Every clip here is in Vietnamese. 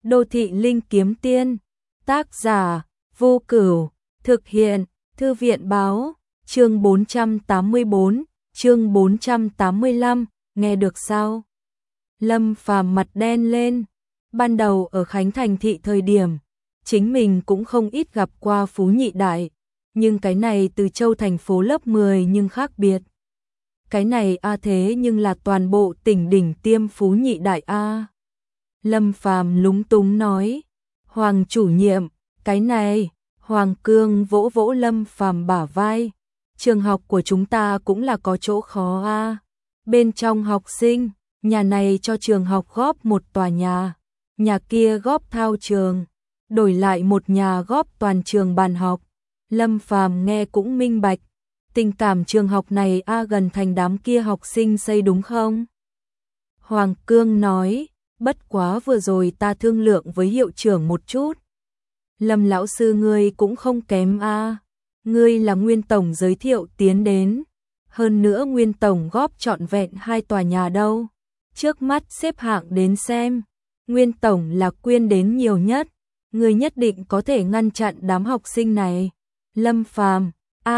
Đô thị linh kiếm tiên. Tác giả Vô Cửu. Thực hiện Thư viện báo. Chương 484, chương 485, nghe được sao? Lâm Phàm mặt đen lên. Ban đầu ở Khánh Thành thị thời điểm, chính mình cũng không ít gặp qua Phú Nhị Đại, nhưng cái này từ Châu thành phố lớp 10 nhưng khác biệt. Cái này thế nhưng là toàn bộ tỉnh đỉnh tiêm Phú Nhị Đại a. Lâm Phàm lúng túng nói, Hoàng chủ nhiệm, cái này. Hoàng Cương vỗ vỗ Lâm Phàm bả vai, trường học của chúng ta cũng là có chỗ khó a. Bên trong học sinh, nhà này cho trường học góp một tòa nhà kia góp thao trường, đổi lại một nhà góp toàn trường bàn học. Lâm Phàm nghe cũng minh bạch, tình cảm trường học này gần thành đám kia học sinh xây đúng không? Hoàng Cương nói, bất quá vừa rồi ta thương lượng với hiệu trưởng một chút. Lâm lão sư ngươi cũng không kém a. Ngươi là Nguyên tổng giới thiệu tiến đến, hơn nữa Nguyên tổng góp trọn vẹn 2 tòa nhà đâu. Trước mắt xếp hạng đến xem, Nguyên tổng là quyên đến nhiều nhất, ngươi nhất định có thể ngăn chặn đám học sinh này. Lâm Phàm,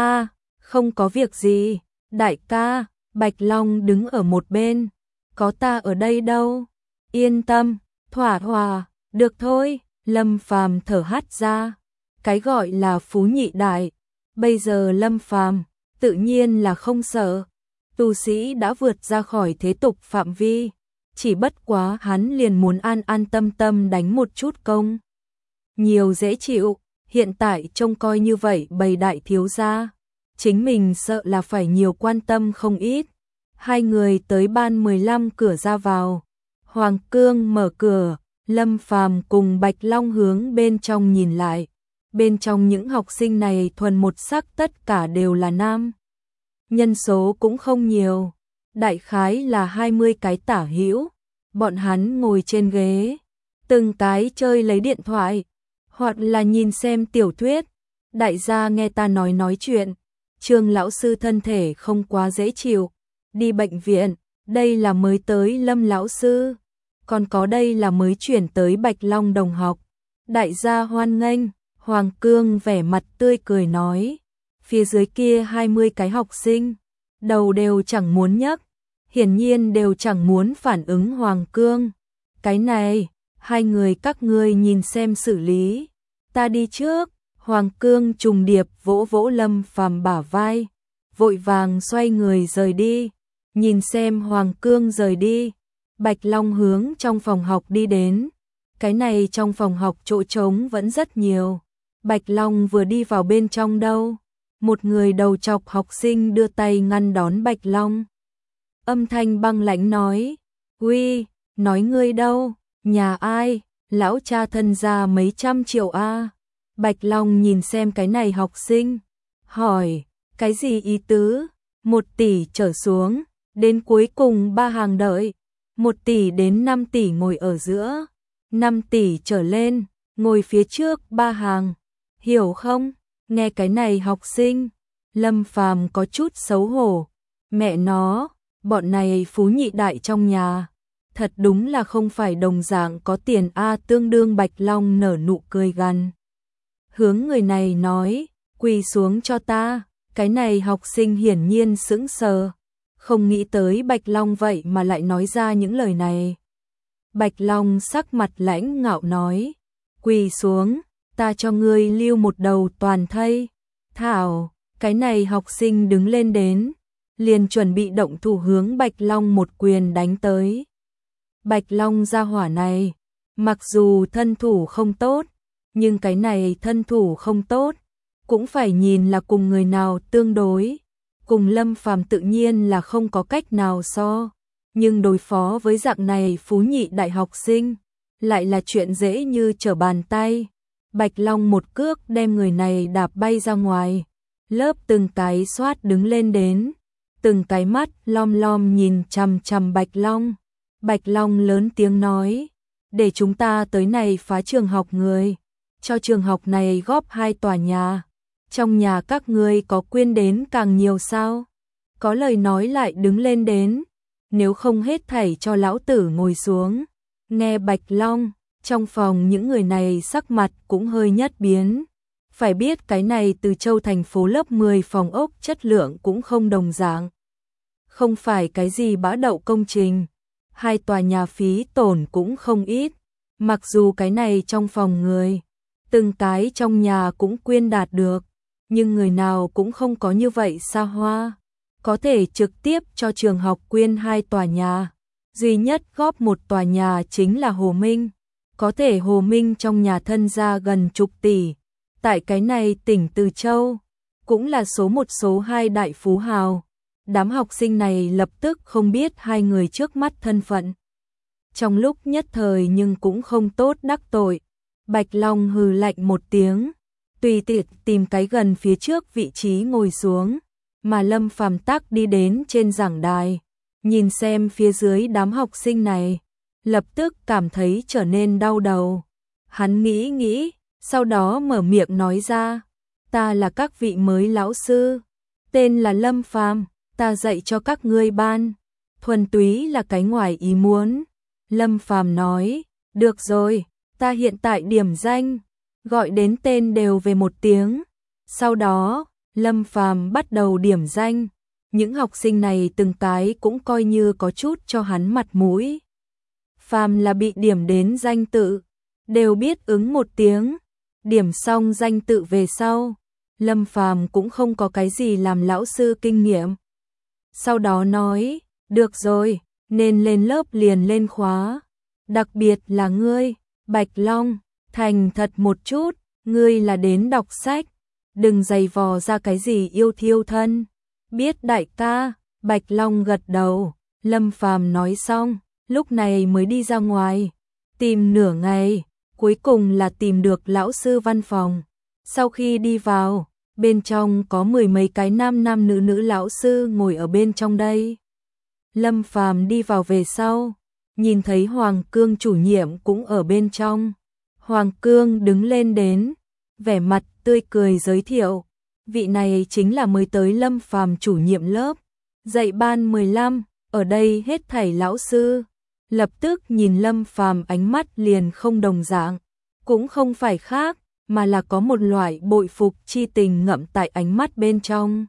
không có việc gì, đại ca. Bạch Long đứng ở một bên, có ta ở đây đâu. Yên tâm, thỏa hòa, được thôi. Lâm Phàm thở hắt ra, cái gọi là Phú Nhị Đại, bây giờ Lâm Phàm tự nhiên là không sợ. Tu sĩ đã vượt ra khỏi thế tục phạm vi, chỉ bất quá hắn liền muốn an an tâm tâm đánh một chút công. Nhiều dễ chịu, hiện tại trông coi như vậy bầy đại thiếu gia, chính mình sợ là phải nhiều quan tâm không ít. Hai người tới ban 15 cửa ra vào, Hoàng Cương mở cửa. Lâm Phàm cùng Bạch Long hướng bên trong nhìn lại. Bên trong những học sinh này thuần một sắc tất cả đều là nam. Nhân số cũng không nhiều, đại khái là 20 cái tả hữu. Bọn hắn ngồi trên ghế, từng cái chơi lấy điện thoại, hoặc là nhìn xem tiểu thuyết. Đại gia nghe ta nói chuyện, Trương lão sư thân thể không quá dễ chịu, đi bệnh viện. Đây là mới tới Lâm lão sư, còn có đây là mới chuyển tới Bạch Long đồng học. Đại gia hoan nghênh. Hoàng Cương vẻ mặt tươi cười nói, phía dưới kia 20 cái học sinh, đầu đều chẳng muốn nhấc, hiển nhiên đều chẳng muốn phản ứng Hoàng Cương. Cái này, hai người các ngươi nhìn xem xử lý, ta đi trước. Hoàng Cương trùng điệp vỗ vỗ Lâm Phàm bả vai, vội vàng xoay người rời đi. Nhìn xem Hoàng Cương rời đi, Bạch Long hướng trong phòng học đi đến. Cái này trong phòng học chỗ trống vẫn rất nhiều. Bạch Long vừa đi vào bên trong đâu, một người đầu chọc học sinh đưa tay ngăn đón Bạch Long. Âm thanh băng lãnh nói, uy, nói ngươi đâu, nhà ai, lão cha thân gia mấy trăm triệu a. Bạch Long nhìn xem cái này học sinh, hỏi, cái gì ý tứ? 1 tỷ trở xuống, đến cuối cùng 3 hàng đợi. 1 tỷ đến 5 tỷ ngồi ở giữa, 5 tỷ trở lên, ngồi phía trước 3 hàng. Hiểu không? Nghe cái này học sinh, Lâm Phàm có chút xấu hổ. Mẹ nó, bọn này Phú Nhị Đại trong nhà, thật đúng là không phải đồng dạng có tiền tương đương. Bạch Long nở nụ cười gằn, hướng người này nói, quỳ xuống cho ta. Cái này học sinh hiển nhiên sững sờ, không nghĩ tới Bạch Long vậy mà lại nói ra những lời này. Bạch Long sắc mặt lãnh ngạo nói, quỳ xuống, ta cho ngươi lưu một đầu toàn thây. Thảo, cái này học sinh đứng lên đến, liền chuẩn bị động thủ hướng Bạch Long một quyền đánh tới. Bạch Long gia hỏa này, mặc dù thân thủ không tốt, nhưng cái này thân thủ không tốt, cũng phải nhìn là cùng người nào tương đối. Cùng Lâm Phàm tự nhiên là không có cách nào so, nhưng đối phó với dạng này Phú Nhị Đại học sinh, lại là chuyện dễ như trở bàn tay. Bạch Long một cước đem người này đạp bay ra ngoài, lớp từng cái xoát đứng lên đến, từng cái mắt lom lom nhìn chằm chằm Bạch Long. Bạch Long lớn tiếng nói, để chúng ta tới này phá trường học người, cho trường học này góp 2 tòa nhà. Trong nhà các ngươi có quyên đến càng nhiều sao? Có lời nói lại đứng lên đến, nếu không hết thảy cho lão tử ngồi xuống. Nghe Bạch Long, Trong phòng những người này sắc mặt cũng hơi nhất biến. Phải biết cái này Từ Châu thành phố lớp 10 phòng ốc chất lượng cũng không đồng dạng. Không phải cái gì bã đậu công trình. 2 tòa nhà phí tổn cũng không ít. Mặc dù cái này trong phòng người, từng cái trong nhà cũng quyên đạt được, nhưng người nào cũng không có như vậy xa hoa. Có thể trực tiếp cho trường học quyên 2 tòa nhà. Duy nhất góp một tòa nhà chính là Hồ Minh. Có thể Hồ Minh trong nhà thân ra gần chục tỷ. Tại cái này tỉnh Từ Châu, cũng là số 1 số 2 đại phú hào. Đám học sinh này lập tức không biết hai người trước mắt thân phận. Trong lúc nhất thời nhưng cũng không tốt đắc tội. Bạch Long hừ lạnh một tiếng, tùy tiện tìm cái gần phía trước vị trí ngồi xuống, mà Lâm Phàm Tắc đi đến trên giảng đài, nhìn xem phía dưới đám học sinh này, lập tức cảm thấy trở nên đau đầu. Hắn nghĩ nghĩ, sau đó mở miệng nói ra, ta là các vị mới lão sư, tên là Lâm Phàm, ta dạy cho các ngươi ban, thuần túy là cái ngoài ý muốn. Lâm Phàm nói, được rồi, ta hiện tại điểm danh, gọi đến tên đều về một tiếng. Sau đó, Lâm Phàm bắt đầu điểm danh, những học sinh này từng cái cũng coi như có chút cho hắn mặt mũi. Phàm là bị điểm đến danh tự, đều biết ứng một tiếng, điểm xong danh tự về sau, Lâm Phàm cũng không có cái gì làm lão sư kinh nghiệm. Sau đó nói, được rồi, nên lên lớp liền lên khóa, đặc biệt là ngươi, Bạch Long, thành thật một chút, ngươi là đến đọc sách, đừng giày vò ra cái gì yêu thiêu thân. Biết đại ca, Bạch Long gật đầu, Lâm Phàm nói xong, lúc này mới đi ra ngoài, tìm nửa ngày, cuối cùng là tìm được lão sư văn phòng. Sau khi đi vào, bên trong có 10 mấy cái nam nam nữ nữ lão sư ngồi ở bên trong đây. Lâm Phàm đi vào về sau, nhìn thấy Hoàng Cương chủ nhiệm cũng ở bên trong. Hoàng Cương đứng lên đến, vẻ mặt tươi cười giới thiệu, vị này chính là mới tới Lâm Phàm chủ nhiệm lớp, dạy ban 15, ở đây hết thảy lão sư. Lập tức nhìn Lâm Phàm ánh mắt liền không đồng dạng, cũng không phải khác, mà là có một loại bội phục chi tình ngậm tại ánh mắt bên trong.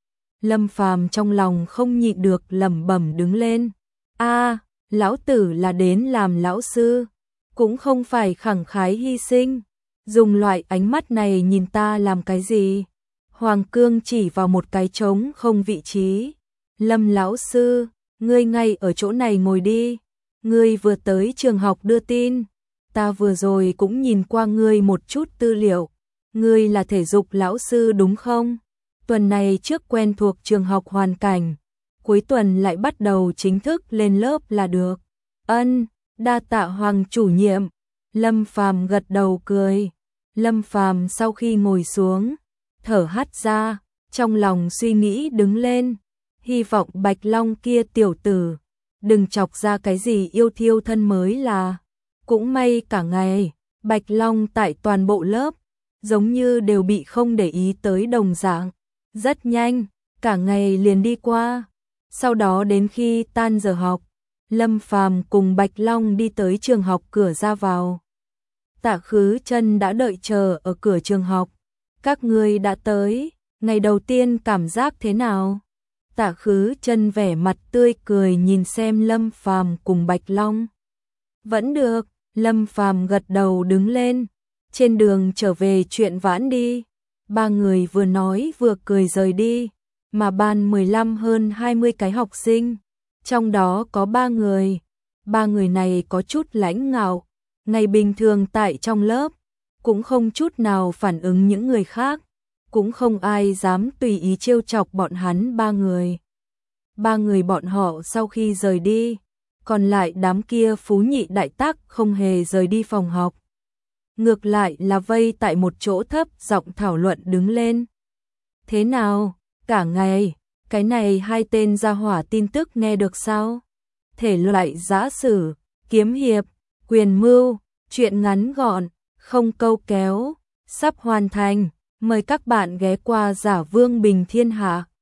Lâm Phàm trong lòng không nhịn được lẩm bẩm đứng lên, a, lão tử là đến làm lão sư, cũng không phải khẳng khái hy sinh, dùng loại ánh mắt này nhìn ta làm cái gì? Hoàng Cương chỉ vào một cái trống không vị trí, Lâm lão sư, ngươi ngay ở chỗ này ngồi đi, ngươi vừa tới trường học đưa tin, ta vừa rồi cũng nhìn qua ngươi một chút tư liệu, ngươi là thể dục lão sư đúng không? Tuần này trước quen thuộc trường học hoàn cảnh, cuối tuần lại bắt đầu chính thức lên lớp là được. Ân, đa tạ Hoàng chủ nhiệm. Lâm Phàm gật đầu cười. Lâm Phàm sau khi ngồi xuống, thở hắt ra, trong lòng suy nghĩ đứng lên, hy vọng Bạch Long kia tiểu tử đừng chọc ra cái gì yêu thiêu thân mới là. Cũng may cả ngày, Bạch Long tại toàn bộ lớp giống như đều bị không để ý tới đồng dạng. Rất nhanh, cả ngày liền đi qua. Sau đó đến khi tan giờ học, Lâm Phàm cùng Bạch Long đi tới trường học cửa ra vào. Tạ Khứ Chân đã đợi chờ ở cửa trường học. Các ngươi đã tới, ngày đầu tiên cảm giác thế nào? Tạ Khứ Chân vẻ mặt tươi cười nhìn xem Lâm Phàm cùng Bạch Long. Vẫn được, Lâm Phàm gật đầu đứng lên. Trên đường trở về chuyện vãn đi. Ba người vừa nói vừa cười rời đi, mà ban 15 hơn 20 cái học sinh, trong đó có 3 người. 3 người này có chút lãnh ngạo, ngày bình thường tại trong lớp, cũng không chút nào phản ứng những người khác, cũng không ai dám tùy ý trêu chọc bọn hắn 3 người. 3 người bọn họ sau khi rời đi, còn lại đám kia phú nhị đại tác không hề rời đi phòng học. Ngược lại là vây tại một chỗ thấp giọng thảo luận đứng lên. Thế nào, cả ngày, cái này hai tên gia hỏa tin tức nghe được sao? Thể loại giã sử, kiếm hiệp, quyền mưu, truyện ngắn gọn, không câu kéo, sắp hoàn thành. Mời các bạn ghé qua Giả Vương Bình Thiên Hạ.